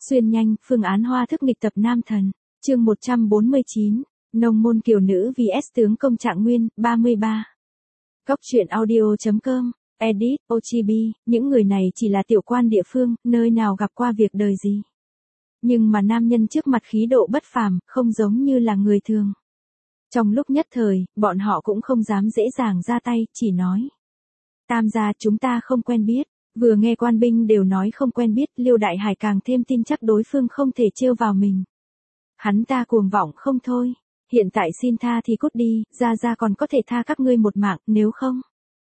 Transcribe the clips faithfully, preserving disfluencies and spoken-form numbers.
Xuyên nhanh, phương án hoa thức nghịch tập nam thần. Chương một trăm bốn mươi chín, nông môn kiều nữ vs tướng công Trạng Nguyên, ba mươi ba. Góc truyện audio chấm com, edit, ô giê bê, những người này chỉ là tiểu quan địa phương, nơi nào gặp qua việc đời gì. Nhưng mà nam nhân trước mặt khí độ bất phàm, không giống như là người thường. Trong lúc nhất thời, bọn họ cũng không dám dễ dàng ra tay, chỉ nói. Tam gia chúng ta không quen biết. Vừa nghe quan binh đều nói không quen biết, Liêu Đại Hải càng thêm tin chắc đối phương không thể trêu vào mình. Hắn ta cuồng vọng không thôi. Hiện tại xin tha thì cút đi, gia gia còn có thể tha các ngươi một mạng, nếu không.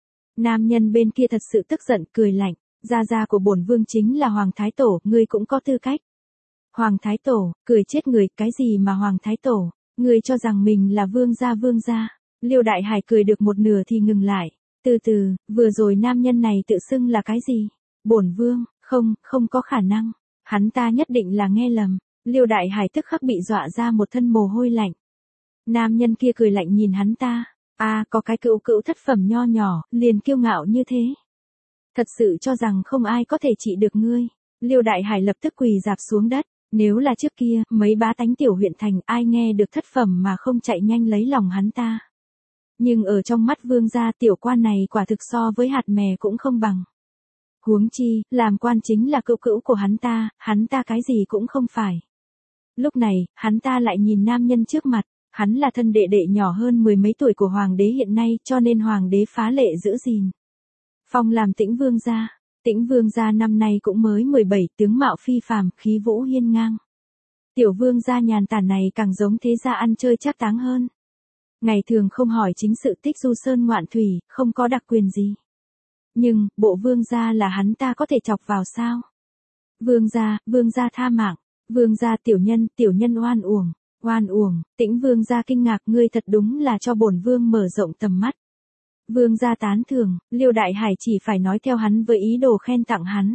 Nam nhân bên kia thật sự tức giận, cười lạnh. Gia gia của bổn vương chính là Hoàng Thái Tổ, ngươi cũng có tư cách. Hoàng Thái Tổ, cười chết người, cái gì mà Hoàng Thái Tổ, ngươi cho rằng mình là vương gia vương gia. Liêu Đại Hải cười được một nửa thì ngừng lại. Từ từ, vừa rồi nam nhân này tự xưng là cái gì? Bổn vương, không, không có khả năng. Hắn ta nhất định là nghe lầm. Liêu Đại Hải tức khắc bị dọa ra một thân mồ hôi lạnh. Nam nhân kia cười lạnh nhìn hắn ta. À, có cái cựu cựu thất phẩm nho nhỏ, liền kiêu ngạo như thế. Thật sự cho rằng không ai có thể trị được ngươi. Liêu Đại Hải lập tức quỳ rạp xuống đất. Nếu là trước kia, mấy bá tánh tiểu huyện thành ai nghe được thất phẩm mà không chạy nhanh lấy lòng hắn ta. Nhưng ở trong mắt vương gia tiểu quan này quả thực so với hạt mè cũng không bằng. Huống chi, làm quan chính là cữu cữu của hắn ta, hắn ta cái gì cũng không phải. Lúc này, hắn ta lại nhìn nam nhân trước mặt, hắn là thân đệ đệ nhỏ hơn mười mấy tuổi của hoàng đế hiện nay cho nên hoàng đế phá lệ giữ gìn. Phong làm Tĩnh vương gia, Tĩnh vương gia năm nay cũng mới mười bảy, tướng mạo phi phàm, khí vũ hiên ngang. Tiểu vương gia nhàn tản này càng giống thế gia ăn chơi trác táng hơn. Ngày thường không hỏi chính sự tích du sơn ngoạn thủy, không có đặc quyền gì. Nhưng, bộ vương gia là hắn ta có thể chọc vào sao? Vương gia, vương gia tha mạng. Vương gia tiểu nhân, tiểu nhân oan uổng. Oan uổng, Tĩnh vương gia kinh ngạc, ngươi thật đúng là cho bổn vương mở rộng tầm mắt. Vương gia tán thưởng, Liêu Đại Hải chỉ phải nói theo hắn với ý đồ khen tặng hắn.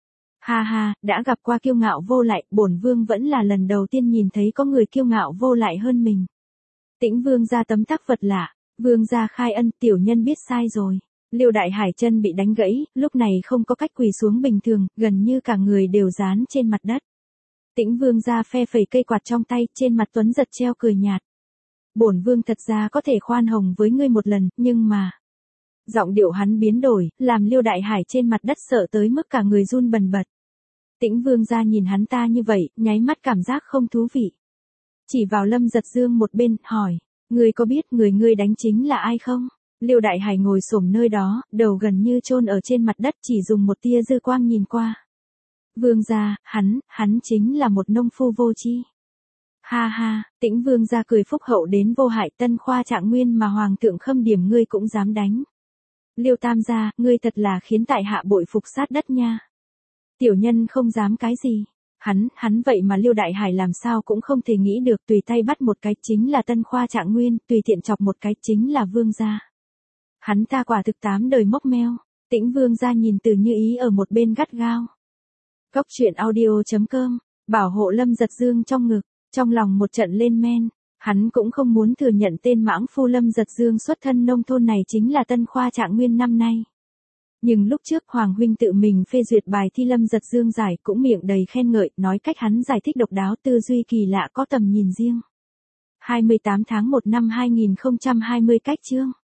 Ha ha, đã gặp qua kiêu ngạo vô lại, bổn vương vẫn là lần đầu tiên nhìn thấy có người kiêu ngạo vô lại hơn mình. Tĩnh vương gia tấm tắc vật lạ, vương gia khai ân, tiểu nhân biết sai rồi. Liêu Đại Hải chân bị đánh gãy, lúc này không có cách quỳ xuống bình thường, gần như cả người đều dán trên mặt đất. Tĩnh vương gia phe phẩy cây quạt trong tay, trên mặt tuấn giật treo cười nhạt. Bổn vương thật ra có thể khoan hồng với ngươi một lần, nhưng mà... Giọng điệu hắn biến đổi, làm Liêu Đại Hải trên mặt đất sợ tới mức cả người run bần bật. Tĩnh vương gia nhìn hắn ta như vậy, nháy mắt cảm giác không thú vị. Chỉ vào Lâm Giật Dương một bên, hỏi, ngươi có biết người ngươi đánh chính là ai không? Liêu Đại Hải ngồi xổm nơi đó, đầu gần như chôn ở trên mặt đất, chỉ dùng một tia dư quang nhìn qua. Vương gia, hắn, hắn chính là một nông phu vô tri. Ha ha, Tĩnh vương gia cười phúc hậu đến vô hại, Tân Khoa Trạng Nguyên mà hoàng thượng khâm điểm ngươi cũng dám đánh. Liêu tam gia, ngươi thật là khiến tại hạ bội phục sát đất nha. Tiểu nhân không dám cái gì. Hắn, hắn vậy mà Liêu Đại Hải làm sao cũng không thể nghĩ được, tùy tay bắt một cái chính là Tân Khoa Trạng Nguyên, tùy tiện chọc một cái chính là vương gia. Hắn ta quả thực tám đời mốc meo. Tĩnh vương gia nhìn Từ Như Ý ở một bên gắt gao. Góc truyện audio chấm com, bảo hộ Lâm Giật Dương trong ngực, trong lòng một trận lên men. Hắn cũng không muốn thừa nhận tên mãng phu Lâm Giật Dương xuất thân nông thôn này chính là Tân Khoa Trạng Nguyên năm nay. Nhưng lúc trước Hoàng huynh tự mình phê duyệt bài thi Lâm Giật Dương giải cũng miệng đầy khen ngợi, nói cách hắn giải thích độc đáo, tư duy kỳ lạ, có tầm nhìn riêng. hai mươi tám tháng một năm hai nghìn không trăm hai mươi cách chương.